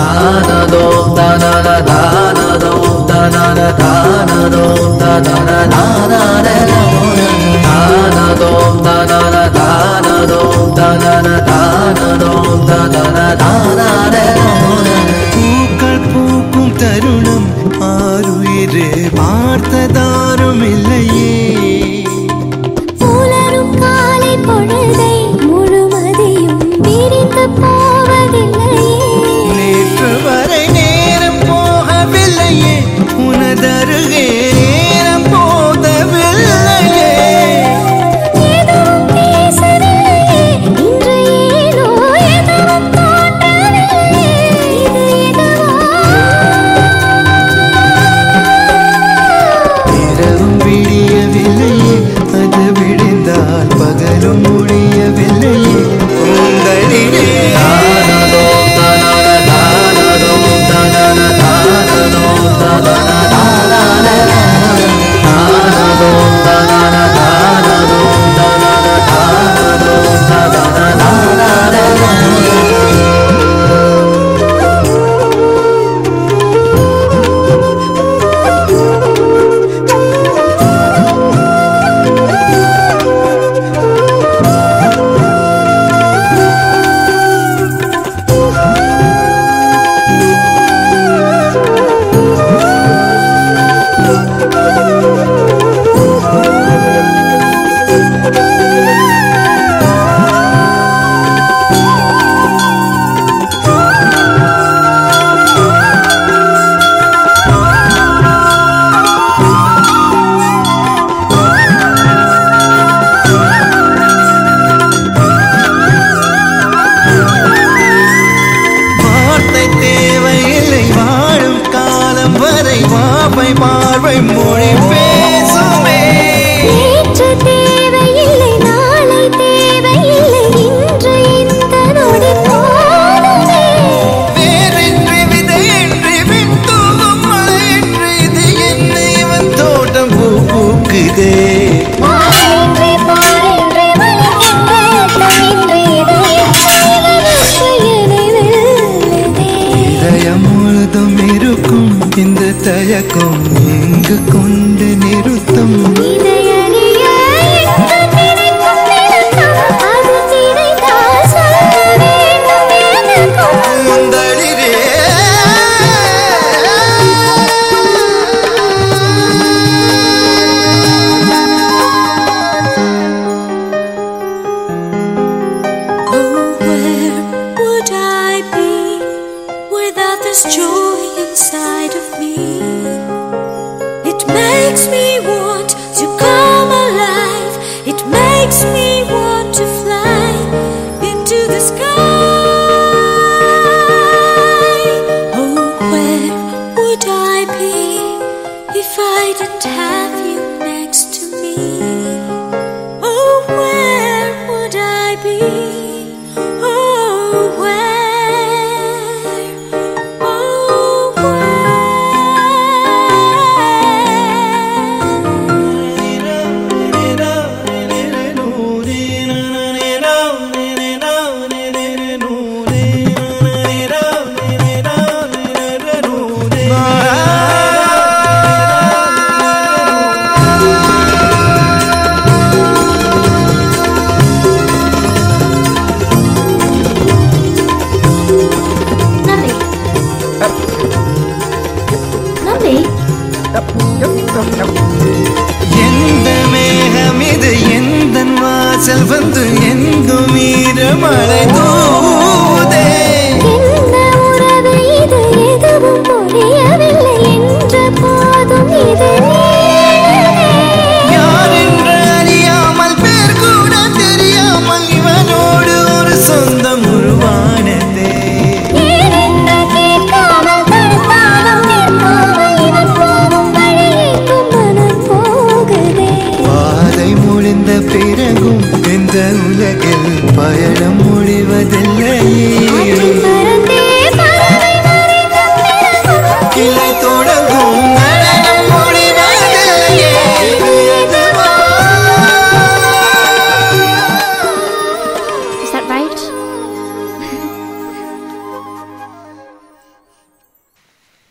பூக்கள் பூக்கும் தருணம் ஆருயிரே பார்த்ததாரும் இல்லையே. புலரும் காலை பொழுதை முழுமதியும் பிரிந்து போவதில்லையே. நேற்று வரை நேரம் போகவில்லையே, உனதருகே நேரம் போதவில்லையே. எதுவும் பேசவில்லையே, இன்று ஏனோ எதுவும் தோன்றவில்லையே. இது எதுவோ இரவும் விடியவில்லையே, அது விடிந்தால் பகலும் முடியவில்லையே. உங்களிலே பார்வை மொழி பேசுமே. நேற்று தேவையில்லை, நாளை தேவையில்லை, இன்று இந்த நொடி போதுமே. வேறின்றி விதையின்றி விண்தூவும் மழையின்றி இது என்ன இவன் தோட்டம் பூ பூக்குதே. பாரின்றி பாரின்றி வலிக்கின்ற தனின்றி இதயம் என்னை வெல்லுதே. இதயம் முழுதும் இருக்கும் இந்த தயக்கம் எங்கு கொண்டு நிறுத்தம். இதயறிய எங்கு நினைக்கும் நிறுத்தம், அது நினைத்தால் சொல்ல வேண்டும் எனக்கும். முந்தளிரே Where would I be without this joy inside of me? It makes me